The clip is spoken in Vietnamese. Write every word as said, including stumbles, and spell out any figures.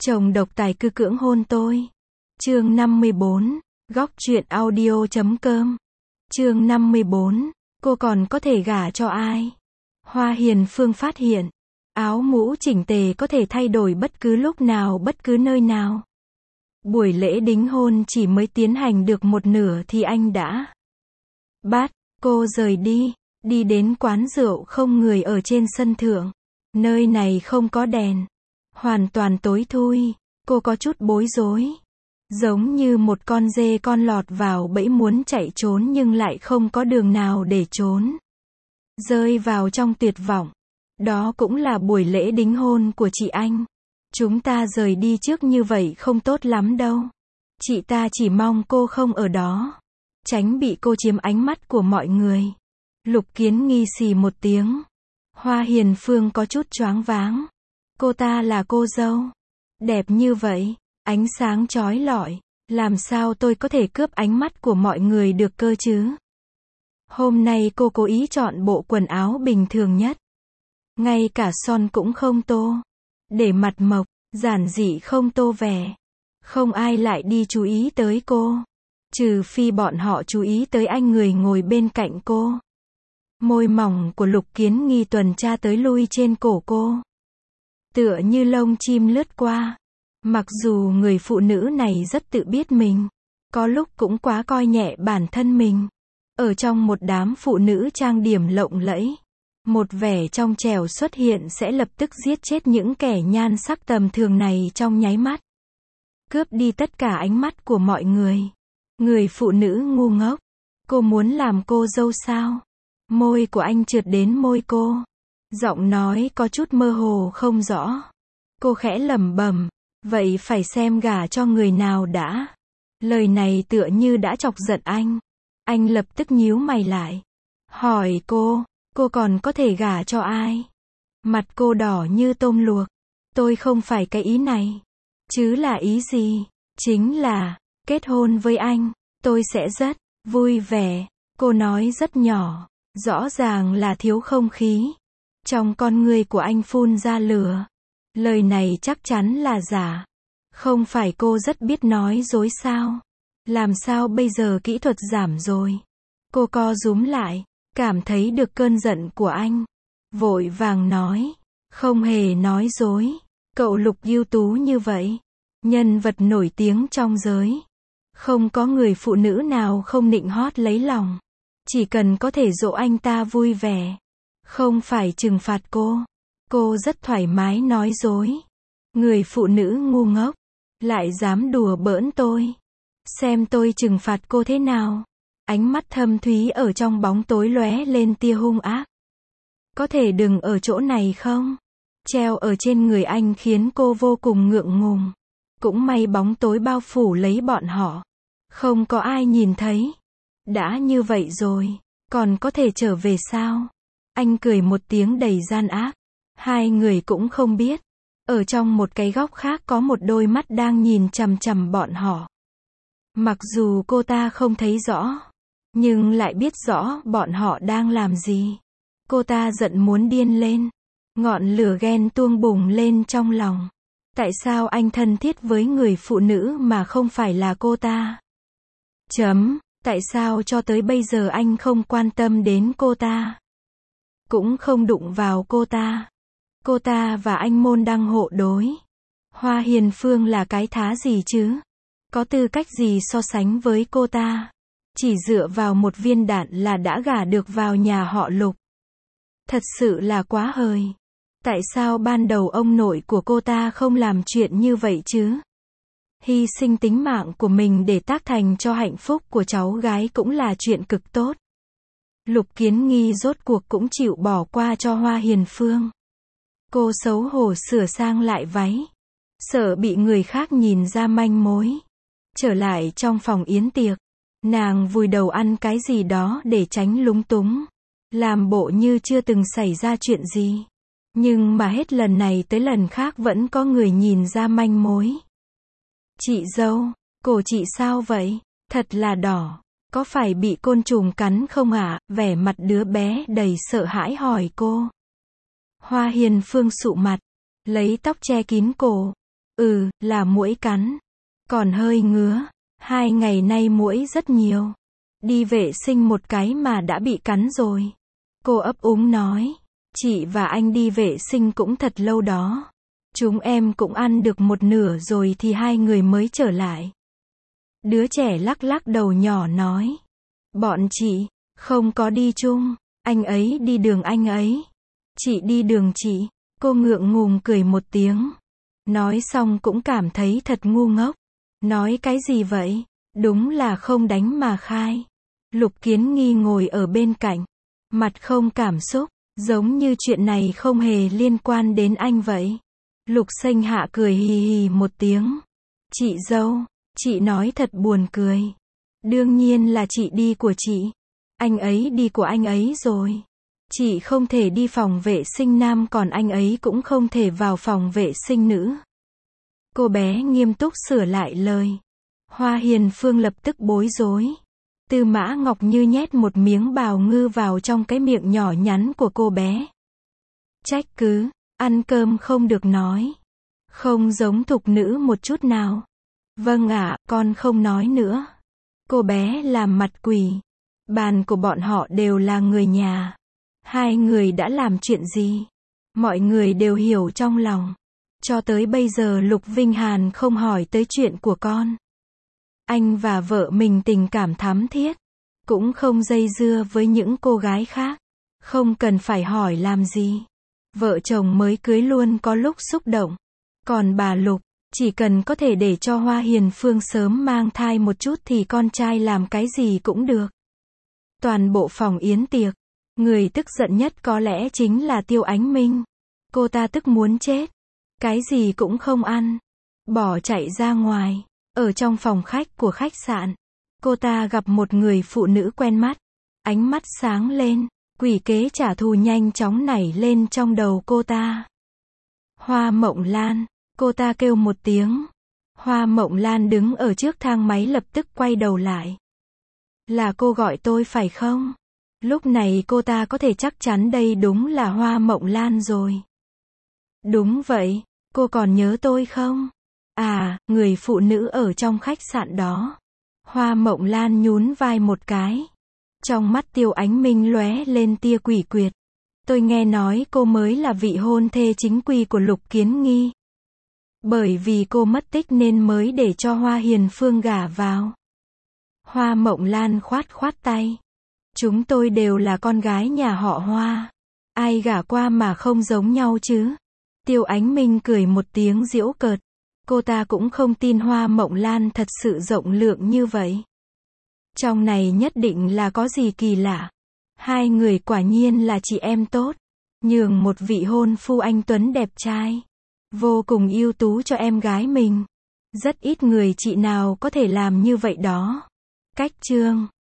Chồng độc tài cư cưỡng hôn tôi. Chương năm mươi bốn, góc truyện audio chấm com. Chương năm mươi bốn, cô còn có thể gả cho ai? Hoa Hiền Phương phát hiện, áo mũ chỉnh tề có thể thay đổi bất cứ lúc nào, bất cứ nơi nào. Buổi lễ đính hôn chỉ mới tiến hành được một nửa thì anh đã bắt cô rời đi, đi đến quán rượu không người ở trên sân thượng. Nơi này không có đèn, hoàn toàn tối thui, cô có chút bối rối. Giống như một con dê con lọt vào bẫy muốn chạy trốn nhưng lại không có đường nào để trốn. Rơi vào trong tuyệt vọng. Đó cũng là buổi lễ đính hôn của chị anh. Chúng ta rời đi trước như vậy không tốt lắm đâu. Chị ta chỉ mong cô không ở đó, tránh bị cô chiếm ánh mắt của mọi người. Lục Kiến Nghi xì một tiếng. Hoa Hiền Phương có chút choáng váng. Cô ta là cô dâu. Đẹp như vậy, ánh sáng chói lọi. Làm sao tôi có thể cướp ánh mắt của mọi người được cơ chứ? Hôm nay cô cố ý chọn bộ quần áo bình thường nhất. Ngay cả son cũng không tô. Để mặt mộc, giản dị không tô vẻ. Không ai lại đi chú ý tới cô. Trừ phi bọn họ chú ý tới anh người ngồi bên cạnh cô. Môi mỏng của Lục Kiến Nghi tuần tra tới lui trên cổ cô. Tựa như lông chim lướt qua. Mặc dù người phụ nữ này rất tự biết mình, có lúc cũng quá coi nhẹ bản thân mình. Ở trong một đám phụ nữ trang điểm lộng lẫy, một vẻ trong trẻo xuất hiện sẽ lập tức giết chết những kẻ nhan sắc tầm thường này trong nháy mắt. Cướp đi tất cả ánh mắt của mọi người. Người phụ nữ ngu ngốc. Cô muốn làm cô dâu sao? Môi của anh trượt đến môi cô. Giọng nói có chút mơ hồ không rõ. Cô khẽ lẩm bẩm, vậy phải xem gả cho người nào đã. Lời này tựa như đã chọc giận anh. Anh lập tức nhíu mày lại. Hỏi cô, cô còn có thể gả cho ai? Mặt cô đỏ như tôm luộc. Tôi không phải cái ý này. Chứ là ý gì? Chính là, kết hôn với anh, tôi sẽ rất vui vẻ. Cô nói rất nhỏ, rõ ràng là thiếu không khí. Trong con người của anh phun ra lửa. Lời này chắc chắn là giả. Không phải cô rất biết nói dối sao? Làm sao bây giờ kỹ thuật giảm rồi? Cô co rúm lại, cảm thấy được cơn giận của anh. Vội vàng nói, không hề nói dối. Cậu Lục ưu tú như vậy, nhân vật nổi tiếng trong giới. Không có người phụ nữ nào không nịnh hót lấy lòng. Chỉ cần có thể dỗ anh ta vui vẻ. Không phải trừng phạt cô. Cô rất thoải mái nói dối. Người phụ nữ ngu ngốc, lại dám đùa bỡn tôi. Xem tôi trừng phạt cô thế nào. Ánh mắt thâm thúy ở trong bóng tối lóe lên tia hung ác. Có thể đừng ở chỗ này không? Treo ở trên người anh khiến cô vô cùng ngượng ngùng. Cũng may bóng tối bao phủ lấy bọn họ. Không có ai nhìn thấy. Đã như vậy rồi, còn có thể trở về sao? Anh cười một tiếng đầy gian ác. Hai người cũng không biết. Ở trong một cái góc khác có một đôi mắt đang nhìn chằm chằm bọn họ. Mặc dù cô ta không thấy rõ, nhưng lại biết rõ bọn họ đang làm gì. Cô ta giận muốn điên lên. Ngọn lửa ghen tuông bùng lên trong lòng. Tại sao anh thân thiết với người phụ nữ mà không phải là cô ta? Chấm, tại sao cho tới bây giờ anh không quan tâm đến cô ta? Cũng không đụng vào cô ta. Cô ta và anh môn đăng hộ đối. Hoa Hiền Phương là cái thá gì chứ? Có tư cách gì so sánh với cô ta? Chỉ dựa vào một viên đạn là đã gả được vào nhà họ Lục. Thật sự là quá hời. Tại sao ban đầu ông nội của cô ta không làm chuyện như vậy chứ? Hy sinh tính mạng của mình để tác thành cho hạnh phúc của cháu gái cũng là chuyện cực tốt. Lục Kiến Nghi rốt cuộc cũng chịu bỏ qua cho Hoa Hiền Phương. Cô xấu hổ sửa sang lại váy. Sợ bị người khác nhìn ra manh mối. Trở lại trong phòng yến tiệc. Nàng vùi đầu ăn cái gì đó để tránh lúng túng. Làm bộ như chưa từng xảy ra chuyện gì. Nhưng mà hết lần này tới lần khác vẫn có người nhìn ra manh mối. Chị dâu, cổ chị sao vậy? Thật là đỏ. Có phải bị côn trùng cắn không ạ? À? Vẻ mặt đứa bé đầy sợ hãi hỏi cô. Hoa Hiền Phương sụ mặt, lấy tóc che kín cổ. Ừ, là muỗi cắn. Còn hơi ngứa. Hai ngày nay muỗi rất nhiều. Đi vệ sinh một cái mà đã bị cắn rồi. Cô ấp úng nói. Chị và anh đi vệ sinh cũng thật lâu đó. Chúng em cũng ăn được một nửa rồi thì hai người mới trở lại. Đứa trẻ lắc lắc đầu nhỏ nói. Bọn chị, không có đi chung. Anh ấy đi đường anh ấy. Chị đi đường chị. Cô ngượng ngùng cười một tiếng. Nói xong cũng cảm thấy thật ngu ngốc. Nói cái gì vậy? Đúng là không đánh mà khai. Lục Kiến Nghi ngồi ở bên cạnh. Mặt không cảm xúc. Giống như chuyện này không hề liên quan đến anh vậy. Lục Xanh Hạ cười hì hì một tiếng. Chị dâu, chị nói thật buồn cười. Đương nhiên là chị đi của chị. Anh ấy đi của anh ấy rồi. Chị không thể đi phòng vệ sinh nam còn anh ấy cũng không thể vào phòng vệ sinh nữ. Cô bé nghiêm túc sửa lại lời. Hoa Hiền Phương lập tức bối rối. Tư Mã Ngọc Như nhét một miếng bào ngư vào trong cái miệng nhỏ nhắn của cô bé. Trách cứ, ăn cơm không được nói. Không giống thục nữ một chút nào. Vâng ạ, con không nói nữa. Cô bé làm mặt quỷ. Bàn của bọn họ đều là người nhà. Hai người đã làm chuyện gì? Mọi người đều hiểu trong lòng. Cho tới bây giờ Lục Vinh Hàn không hỏi tới chuyện của con. Anh và vợ mình tình cảm thắm thiết. Cũng không dây dưa với những cô gái khác. Không cần phải hỏi làm gì. Vợ chồng mới cưới luôn có lúc xúc động. Còn bà Lục, chỉ cần có thể để cho Hoa Hiền Phương sớm mang thai một chút thì con trai làm cái gì cũng được. Toàn bộ phòng yến tiệc. Người tức giận nhất có lẽ chính là Tiêu Ánh Minh. Cô ta tức muốn chết. Cái gì cũng không ăn. Bỏ chạy ra ngoài. Ở trong phòng khách của khách sạn. Cô ta gặp một người phụ nữ quen mắt. Ánh mắt sáng lên. Quỷ kế trả thù nhanh chóng nảy lên trong đầu cô ta. Hoa Mộng Lan. Cô ta kêu một tiếng. Hoa Mộng Lan đứng ở trước thang máy lập tức quay đầu lại. Là cô gọi tôi phải không? Lúc này cô ta có thể chắc chắn đây đúng là Hoa Mộng Lan rồi. Đúng vậy, cô còn nhớ tôi không? À, người phụ nữ ở trong khách sạn đó. Hoa Mộng Lan nhún vai một cái. Trong mắt Tiêu Ánh Minh lóe lên tia quỷ quyệt. Tôi nghe nói cô mới là vị hôn thê chính quy của Lục Kiến Nghi. Bởi vì cô mất tích nên mới để cho Hoa Hiền Phương gả vào. Hoa Mộng Lan khoát khoát tay. Chúng tôi đều là con gái nhà họ Hoa. Ai gả qua mà không giống nhau chứ? Tiêu Ánh Minh cười một tiếng giễu cợt. Cô ta cũng không tin Hoa Mộng Lan thật sự rộng lượng như vậy. Trong này nhất định là có gì kỳ lạ. Hai người quả nhiên là chị em tốt. Nhường một vị hôn phu anh tuấn đẹp trai. Vô cùng ưu tú cho em gái mình. Rất ít người chị nào có thể làm như vậy đó. Cách chương